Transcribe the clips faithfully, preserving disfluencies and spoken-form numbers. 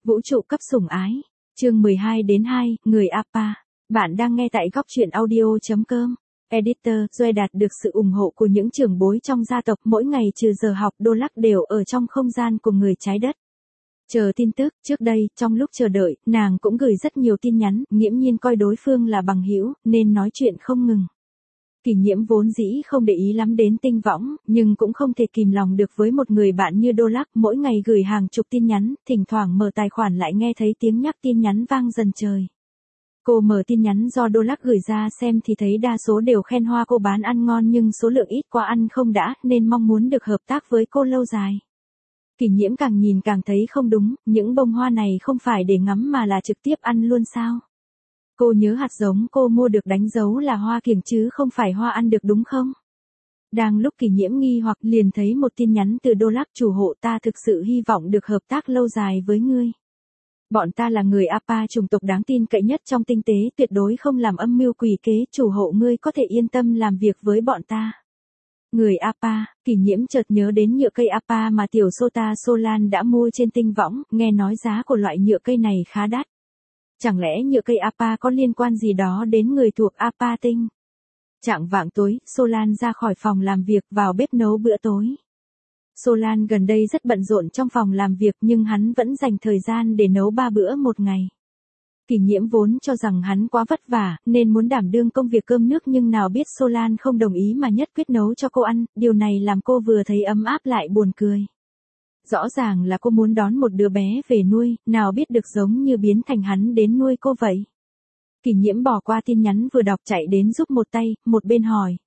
Vũ trụ cấp sủng ái. Chương mười hai đến hai, người Apa. Bạn đang nghe tại góc truyện audio.com. Editor, Duy đạt được sự ủng hộ của những trưởng bối trong gia tộc, mỗi ngày trừ giờ học Đô Lắc đều ở trong không gian của người trái đất. Chờ tin tức, trước đây, trong lúc chờ đợi, nàng cũng gửi rất nhiều tin nhắn, nghiễm nhiên coi đối phương là bằng hữu, nên nói chuyện không ngừng. Kỷ Nhiễm vốn dĩ không để ý lắm đến Tinh Võng, nhưng cũng không thể kìm lòng được với một người bạn như Đô Lắc, mỗi ngày gửi hàng chục tin nhắn, thỉnh thoảng mở tài khoản lại nghe thấy tiếng nhắc tin nhắn vang dần trời. Cô mở tin nhắn do Đô Lắc gửi ra xem thì thấy đa số đều khen hoa cô bán ăn ngon, nhưng số lượng ít quá ăn không đã, nên mong muốn được hợp tác với cô lâu dài. Kỷ Nhiễm càng nhìn càng thấy không đúng, những bông hoa này không phải để ngắm mà là trực tiếp ăn luôn sao? Cô nhớ hạt giống cô mua được đánh dấu là hoa kiểng chứ không phải hoa ăn được đúng không? Đang lúc Kỷ Nhiễm nghi hoặc liền thấy một tin nhắn từ Đô Lắc: chủ hộ, ta thực sự hy vọng được hợp tác lâu dài với ngươi. Bọn ta là người Apa, chủng tộc đáng tin cậy nhất trong tinh tế, tuyệt đối không làm âm mưu quỷ kế, chủ hộ ngươi có thể yên tâm làm việc với bọn ta. Người Apa. Kỷ Nhiễm chợt nhớ đến nhựa cây Apa mà tiểu Sota Solan đã mua trên Tinh Võng, nghe nói giá của loại nhựa cây này khá đắt. Chẳng lẽ nhựa cây Apa có liên quan gì đó đến người thuộc Apa tinh? Chạng vạng tối, Solan ra khỏi phòng làm việc vào bếp nấu bữa tối. Solan gần đây rất bận rộn trong phòng làm việc, nhưng hắn vẫn dành thời gian để nấu ba bữa một ngày. Kỷ Nhiễm vốn cho rằng hắn quá vất vả, nên muốn đảm đương công việc cơm nước, nhưng nào biết Solan không đồng ý mà nhất quyết nấu cho cô ăn, điều này làm cô vừa thấy ấm áp lại buồn cười. Rõ ràng là cô muốn đón một đứa bé về nuôi, nào biết được giống như biến thành hắn đến nuôi cô vậy. Kỷ Nhiễm bỏ qua tin nhắn vừa đọc chạy đến giúp một tay, một bên hỏi.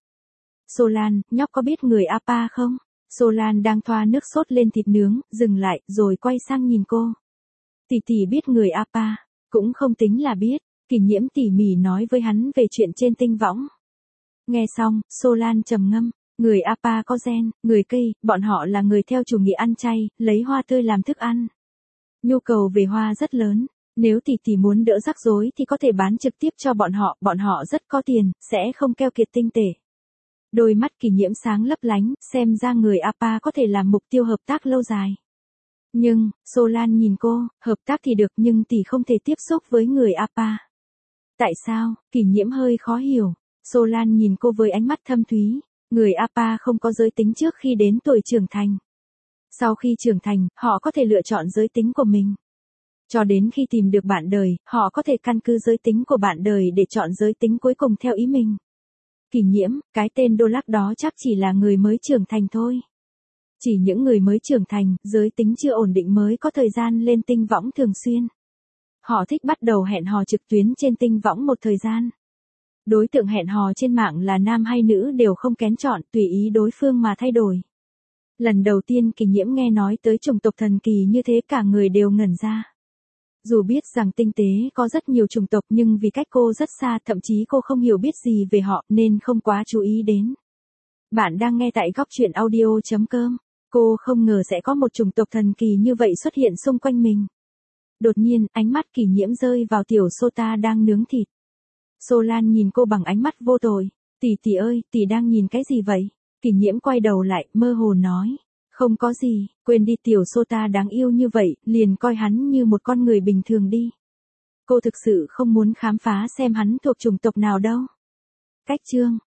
Solan, nhóc có biết người Apa không? Solan đang thoa nước sốt lên thịt nướng, dừng lại, rồi quay sang nhìn cô. Tỷ tỷ biết người Apa, cũng không tính là biết. Kỷ Nhiễm tỉ mỉ nói với hắn về chuyện trên Tinh Võng. Nghe xong, Solan trầm ngâm. Người Apa có gen, người cây, bọn họ là người theo chủ nghĩa ăn chay, lấy hoa tươi làm thức ăn. Nhu cầu về hoa rất lớn, nếu tỷ tỷ muốn đỡ rắc rối thì có thể bán trực tiếp cho bọn họ, bọn họ rất có tiền, sẽ không keo kiệt tinh tể. Đôi mắt Kỷ Nhiễm sáng lấp lánh, xem ra người Apa có thể làm mục tiêu hợp tác lâu dài. Nhưng, Solan nhìn cô, hợp tác thì được nhưng tỷ không thể tiếp xúc với người Apa. Tại sao? Kỷ Nhiễm hơi khó hiểu. Solan nhìn cô với ánh mắt thâm thúy. Người Apa không có giới tính trước khi đến tuổi trưởng thành. Sau khi trưởng thành, họ có thể lựa chọn giới tính của mình. Cho đến khi tìm được bạn đời, họ có thể căn cứ giới tính của bạn đời để chọn giới tính cuối cùng theo ý mình. Kỷ Nhiễm, cái tên Đô Lắc đó chắc chỉ là người mới trưởng thành thôi. Chỉ những người mới trưởng thành, giới tính chưa ổn định mới có thời gian lên Tinh Võng thường xuyên. Họ thích bắt đầu hẹn hò trực tuyến trên Tinh Võng một thời gian. Đối tượng hẹn hò trên mạng là nam hay nữ đều không kén chọn, tùy ý đối phương mà thay đổi. Lần đầu tiên Kỷ Nhiễm nghe nói tới chủng tộc thần kỳ như thế, cả người đều ngẩn ra. Dù biết rằng tinh tế có rất nhiều chủng tộc, nhưng vì cách cô rất xa, thậm chí cô không hiểu biết gì về họ nên không quá chú ý đến. Bạn đang nghe tại góc truyện audio.com. Cô không ngờ sẽ có một chủng tộc thần kỳ như vậy xuất hiện xung quanh mình. Đột nhiên, ánh mắt Kỷ Nhiễm rơi vào tiểu Sota đang nướng thịt. Solan nhìn cô bằng ánh mắt vô tội. Tỷ tỷ ơi, tỷ đang nhìn cái gì vậy? Kỷ Nhiễm quay đầu lại, mơ hồ nói. Không có gì, quên đi, tiểu Sota đáng yêu như vậy, liền coi hắn như một con người bình thường đi. Cô thực sự không muốn khám phá xem hắn thuộc chủng tộc nào đâu. Cách chương.